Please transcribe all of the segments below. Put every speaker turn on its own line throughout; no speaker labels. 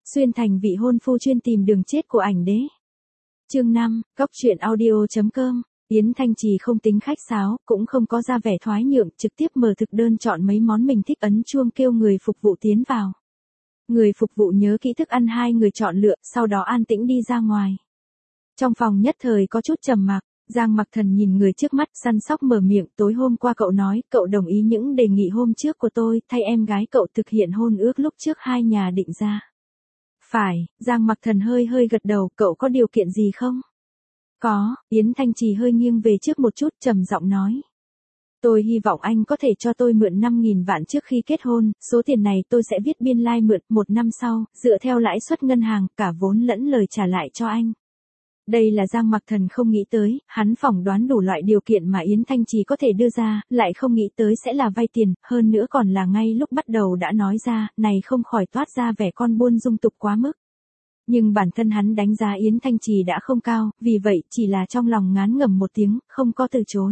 Xuyên thành vị hôn phu chuyên tìm đường chết của ảnh đế. Chương 5, Góc truyện audio.com. Yến Thanh Trì không tính khách sáo, cũng không có ra vẻ thoái nhượng, trực tiếp mở thực đơn chọn mấy món mình thích, ấn chuông kêu người phục vụ tiến vào. Người phục vụ nhớ kỹ thức ăn hai người chọn lựa, sau đó an tĩnh đi ra ngoài. Trong phòng nhất thời có chút trầm mặc, Giang Mặc Thần nhìn người trước mắt, săn sóc mở miệng, tối hôm qua cậu nói, cậu đồng ý những đề nghị hôm trước của tôi, thay em gái cậu thực hiện hôn ước lúc trước hai nhà định ra. Phải, Giang Mặc Thần hơi gật đầu, cậu có điều kiện gì không? Có, Yến Thanh Trì hơi nghiêng về trước một chút, trầm giọng nói. Tôi hy vọng anh có thể cho tôi mượn 5.000 vạn trước khi kết hôn, số tiền này tôi sẽ viết biên lai mượn, 1 năm sau, dựa theo lãi suất ngân hàng, cả vốn lẫn lời trả lại cho anh. Đây là Giang Mặc Thần không nghĩ tới, hắn phỏng đoán đủ loại điều kiện mà Yến Thanh Trì có thể đưa ra, lại không nghĩ tới sẽ là vay tiền, hơn nữa còn là ngay lúc bắt đầu đã nói ra, này không khỏi toát ra vẻ con buôn dung tục quá mức. Nhưng bản thân hắn đánh giá Yến Thanh Trì đã không cao, vì vậy chỉ là trong lòng ngán ngẩm một tiếng, không có từ chối.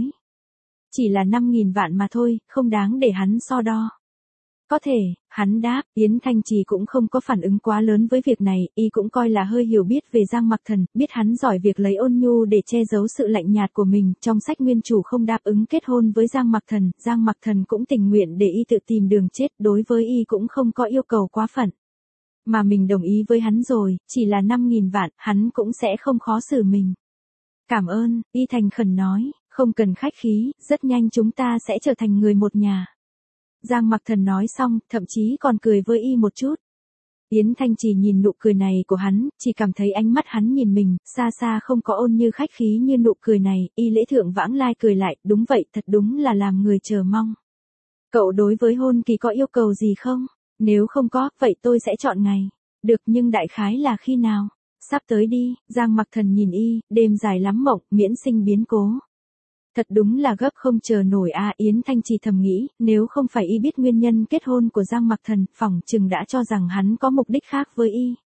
Chỉ là 5.000 vạn mà thôi, không đáng để hắn so đo. Có thể, hắn đáp, Yến Thanh Trì cũng không có phản ứng quá lớn với việc này, y cũng coi là hơi hiểu biết về Giang Mặc Thần, biết hắn giỏi việc lấy ôn nhu để che giấu sự lạnh nhạt của mình, trong sách nguyên chủ không đáp ứng kết hôn với Giang Mặc Thần cũng tình nguyện để y tự tìm đường chết, đối với y cũng không có yêu cầu quá phận. Mà mình đồng ý với hắn rồi, chỉ là 5.000 vạn, hắn cũng sẽ không khó xử mình. Cảm ơn, y thành khẩn nói, không cần khách khí, rất nhanh chúng ta sẽ trở thành người một nhà. Giang Mặc Thần nói xong, thậm chí còn cười với y một chút. Yến Thanh Trì nhìn nụ cười này của hắn, chỉ cảm thấy ánh mắt hắn nhìn mình, xa xa không có ôn như khách khí như nụ cười này, y lễ thượng vãng lai cười lại, đúng vậy, thật đúng là làm người chờ mong. Cậu đối với hôn kỳ có yêu cầu gì không? Nếu không có, vậy tôi sẽ chọn ngày. Được, nhưng đại khái là khi nào? Sắp tới đi, Giang Mặc Thần nhìn y, đêm dài lắm mộng, miễn sinh biến cố. Thật đúng là gấp không chờ nổi a. Yến Thanh Trì thầm nghĩ, nếu không phải y biết nguyên nhân kết hôn của Giang Mặc Thần, phỏng chừng đã cho rằng hắn có mục đích khác với y.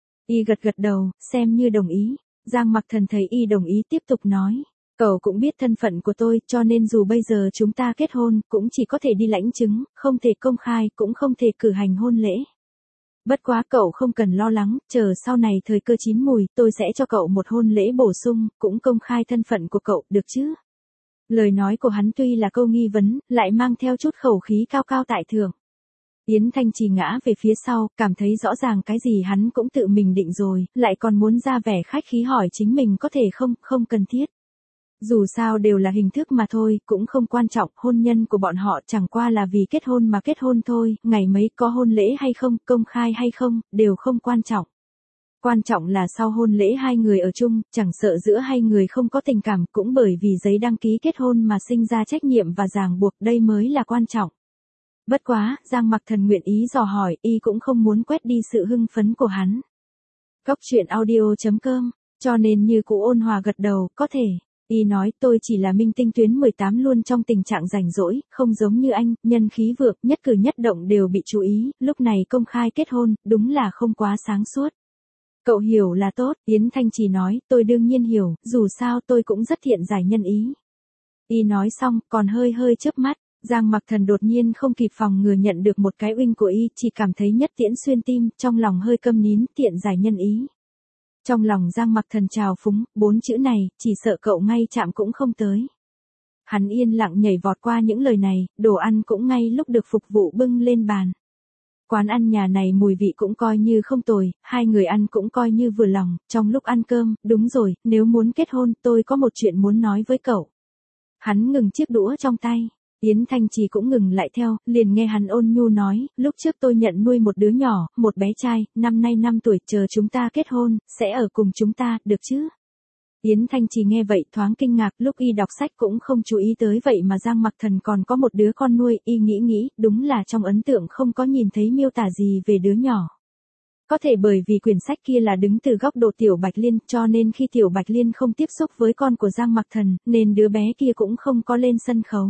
Y gật đầu, xem như đồng ý. Giang Mặc Thần thấy y đồng ý tiếp tục nói. Cậu cũng biết thân phận của tôi, cho nên dù bây giờ chúng ta kết hôn, cũng chỉ có thể đi lãnh chứng, không thể công khai, cũng không thể cử hành hôn lễ. Bất quá cậu không cần lo lắng, chờ sau này thời cơ chín mùi, tôi sẽ cho cậu một hôn lễ bổ sung, cũng công khai thân phận của cậu, được chứ? Lời nói của hắn tuy là câu nghi vấn, lại mang theo chút khẩu khí cao cao tại thượng. Yến Thanh Trì ngã về phía sau, cảm thấy rõ ràng cái gì hắn cũng tự mình định rồi, lại còn muốn ra vẻ khách khí hỏi chính mình có thể không cần thiết. Dù sao đều là hình thức mà thôi, cũng không quan trọng, hôn nhân của bọn họ chẳng qua là vì kết hôn mà kết hôn thôi, ngày mấy có hôn lễ hay không, công khai hay không, đều không quan trọng. Quan trọng là sau hôn lễ hai người ở chung, chẳng sợ giữa hai người không có tình cảm, cũng bởi vì giấy đăng ký kết hôn mà sinh ra trách nhiệm và ràng buộc, đây mới là quan trọng. Bất quá, Giang Mặc Thần nguyện ý dò hỏi, y cũng không muốn quét đi sự hưng phấn của hắn. Góc truyện audio.com, cho nên như cũ ôn hòa gật đầu, có thể. Y nói, tôi chỉ là minh tinh tuyến 18 luôn trong tình trạng rảnh rỗi, không giống như anh, nhân khí vượng, nhất cử nhất động đều bị chú ý, lúc này công khai kết hôn, đúng là không quá sáng suốt. Cậu hiểu là tốt, Yến Thanh Trì nói, tôi đương nhiên hiểu, dù sao tôi cũng rất thiện giải nhân ý. Y nói xong, còn hơi chớp mắt, Giang Mặc Thần đột nhiên không kịp phòng ngừa nhận được một cái uinh của y, chỉ cảm thấy nhất tiễn xuyên tim, trong lòng hơi câm nín, tiện giải nhân ý. Trong lòng Giang Mặc Thần trào phúng, 4 chữ này, chỉ sợ cậu ngay chạm cũng không tới. Hắn yên lặng nhảy vọt qua những lời này, đồ ăn cũng ngay lúc được phục vụ bưng lên bàn. Quán ăn nhà này mùi vị cũng coi như không tồi, hai người ăn cũng coi như vừa lòng, trong lúc ăn cơm, đúng rồi, nếu muốn kết hôn, tôi có một chuyện muốn nói với cậu. Hắn ngừng chiếc đũa trong tay. Yến Thanh Trì cũng ngừng lại theo, liền nghe hắn ôn nhu nói, lúc trước tôi nhận nuôi một đứa nhỏ, một bé trai, năm nay 5 tuổi, chờ chúng ta kết hôn, sẽ ở cùng chúng ta, được chứ? Yến Thanh Trì nghe vậy thoáng kinh ngạc, lúc y đọc sách cũng không chú ý tới vậy mà Giang Mặc Thần còn có một đứa con nuôi, y nghĩ, đúng là trong ấn tượng không có nhìn thấy miêu tả gì về đứa nhỏ. Có thể bởi vì quyển sách kia là đứng từ góc độ Tiểu Bạch Liên, cho nên khi Tiểu Bạch Liên không tiếp xúc với con của Giang Mặc Thần, nên đứa bé kia cũng không có lên sân khấu.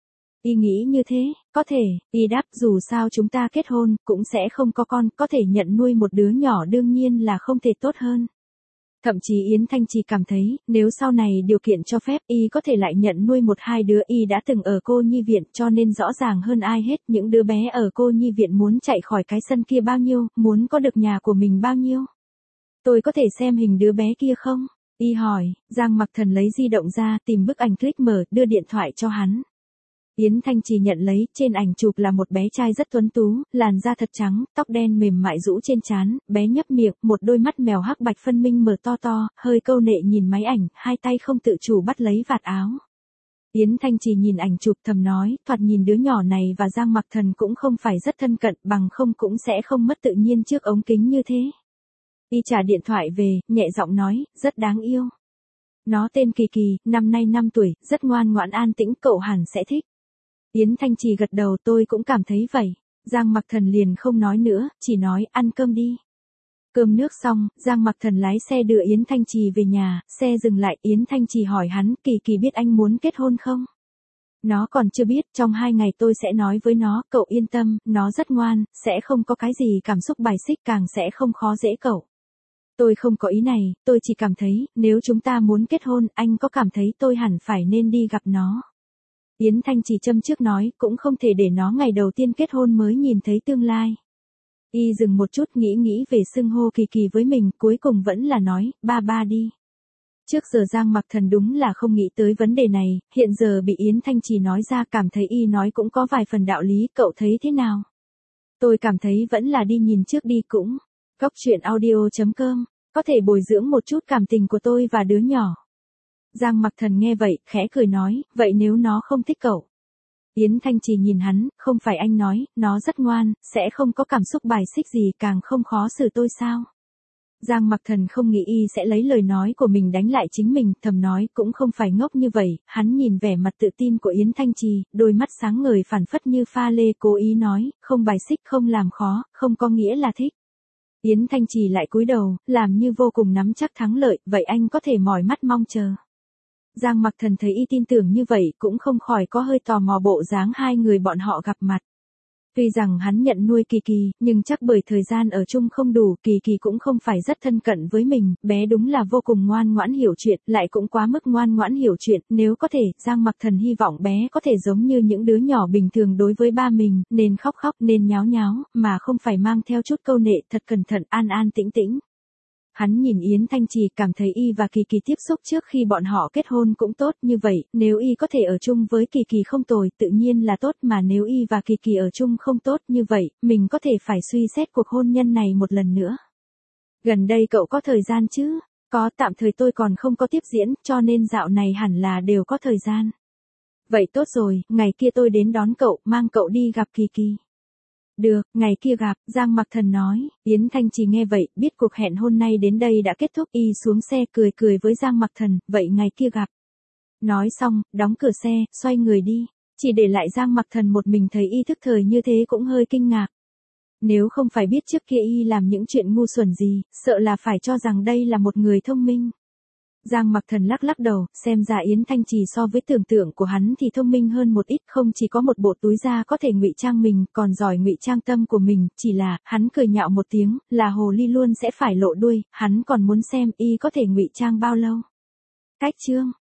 Y nghĩ như thế, có thể, y đáp dù sao chúng ta kết hôn, cũng sẽ không có con, có thể nhận nuôi một đứa nhỏ đương nhiên là không thể tốt hơn. Thậm chí Yến Thanh Trì cảm thấy, nếu sau này điều kiện cho phép y có thể lại nhận nuôi một hai đứa, y đã từng ở cô nhi viện cho nên rõ ràng hơn ai hết những đứa bé ở cô nhi viện muốn chạy khỏi cái sân kia bao nhiêu, muốn có được nhà của mình bao nhiêu. Tôi có thể xem hình đứa bé kia không? Y hỏi. Giang Mặc Thần lấy di động ra, tìm bức ảnh click mở, đưa điện thoại cho hắn. Yến Thanh Trì nhận lấy, trên ảnh chụp là một bé trai rất tuấn tú, làn da thật trắng, tóc đen mềm mại rũ trên trán, bé nhấp miệng, một đôi mắt mèo hắc bạch phân minh mở to to, hơi câu nệ nhìn máy ảnh, hai tay không tự chủ bắt lấy vạt áo. Yến Thanh Trì nhìn ảnh chụp thầm nói, thoạt nhìn đứa nhỏ này và Giang Mặc Thần cũng không phải rất thân cận, bằng không cũng sẽ không mất tự nhiên trước ống kính như thế. Y trả điện thoại về, nhẹ giọng nói, rất đáng yêu. Nó tên Kỳ Kỳ, năm nay 5 tuổi, rất ngoan ngoãn an tĩnh, cậu hẳn sẽ thích. Yến Thanh Trì gật đầu, tôi cũng cảm thấy vậy. Giang Mặc Thần liền không nói nữa, chỉ nói ăn cơm đi. Cơm nước xong, Giang Mặc Thần lái xe đưa Yến Thanh Trì về nhà, xe dừng lại, Yến Thanh Trì hỏi hắn, Kỳ Kỳ biết anh muốn kết hôn không? Nó còn chưa biết, trong 2 ngày tôi sẽ nói với nó, cậu yên tâm, nó rất ngoan, sẽ không có cái gì cảm xúc bài xích, càng sẽ không khó dễ cậu. Tôi không có ý này, tôi chỉ cảm thấy, nếu chúng ta muốn kết hôn, anh có cảm thấy tôi hẳn phải nên đi gặp nó. Yến Thanh Trì châm trước nói, cũng không thể để nó ngày đầu tiên kết hôn mới nhìn thấy tương lai. Y dừng một chút nghĩ về xưng hô Kỳ Kỳ với mình, cuối cùng vẫn là nói, ba ba đi. Trước giờ Giang Mặc Thần đúng là không nghĩ tới vấn đề này, hiện giờ bị Yến Thanh Trì nói ra cảm thấy y nói cũng có vài phần đạo lý, cậu thấy thế nào? Tôi cảm thấy vẫn là đi nhìn trước đi cũng. Cóc truyện audio.com, có thể bồi dưỡng một chút cảm tình của tôi và đứa nhỏ. Giang Mặc Thần nghe vậy, khẽ cười nói, vậy nếu nó không thích cậu? Yến Thanh Trì nhìn hắn, không phải anh nói, nó rất ngoan, sẽ không có cảm xúc bài xích gì, càng không khó xử tôi sao? Giang Mặc Thần không nghĩ y sẽ lấy lời nói của mình đánh lại chính mình, thầm nói, cũng không phải ngốc như vậy, hắn nhìn vẻ mặt tự tin của Yến Thanh Trì, đôi mắt sáng ngời phản phất như pha lê, cố ý nói, không bài xích, không làm khó, không có nghĩa là thích. Yến Thanh Trì lại cúi đầu, làm như vô cùng nắm chắc thắng lợi, vậy anh có thể mỏi mắt mong chờ. Giang Mặc Thần thấy y tin tưởng như vậy, cũng không khỏi có hơi tò mò bộ dáng hai người bọn họ gặp mặt. Tuy rằng hắn nhận nuôi Kỳ Kỳ, nhưng chắc bởi thời gian ở chung không đủ, Kỳ Kỳ cũng không phải rất thân cận với mình, bé đúng là vô cùng ngoan ngoãn hiểu chuyện, lại cũng quá mức ngoan ngoãn hiểu chuyện, nếu có thể, Giang Mặc Thần hy vọng bé có thể giống như những đứa nhỏ bình thường đối với ba mình, nên khóc khóc, nên nháo nháo, mà không phải mang theo chút câu nệ, thật cẩn thận, an an tĩnh tĩnh. Hắn nhìn Yến Thanh Trì, cảm thấy y và Kỳ Kỳ tiếp xúc trước khi bọn họ kết hôn cũng tốt, như vậy, nếu y có thể ở chung với Kỳ Kỳ không tồi, tự nhiên là tốt, mà nếu y và Kỳ Kỳ ở chung không tốt như vậy, mình có thể phải suy xét cuộc hôn nhân này một lần nữa. Gần đây cậu có thời gian chứ? Có, tạm thời tôi còn không có tiếp diễn, cho nên dạo này hẳn là đều có thời gian. Vậy tốt rồi, ngày kia tôi đến đón cậu, mang cậu đi gặp Kỳ Kỳ. Được, ngày kia gặp, Giang Mặc Thần nói. Yến Thanh Trì nghe vậy, biết cuộc hẹn hôn nay đến đây đã kết thúc, y xuống xe cười với Giang Mặc Thần, vậy ngày kia gặp. Nói xong, đóng cửa xe, xoay người đi, chỉ để lại Giang Mặc Thần một mình, thấy y thức thời như thế cũng hơi kinh ngạc. Nếu không phải biết trước kia y làm những chuyện ngu xuẩn gì, sợ là phải cho rằng đây là một người thông minh. Giang Mặc Thần lắc đầu, xem ra Yến Thanh Trì so với tưởng tượng của hắn thì thông minh hơn một ít, không chỉ có một bộ túi da có thể ngụy trang mình, còn giỏi ngụy trang tâm của mình, chỉ là, hắn cười nhạo một tiếng, là hồ ly luôn sẽ phải lộ đuôi, hắn còn muốn xem y có thể ngụy trang bao lâu. Cách chương